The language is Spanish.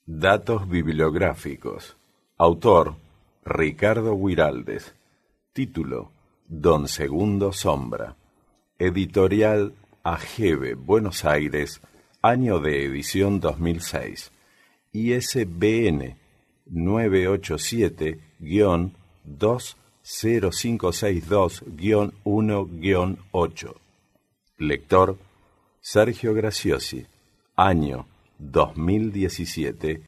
Datos bibliográficos. Autor: Ricardo Guiraldes. Título: Don Segundo Sombra. Editorial Ageve, Buenos Aires, año de edición 2006. ISBN 987-20562-1-8. Lector: Sergio Graciosi. Año 2017.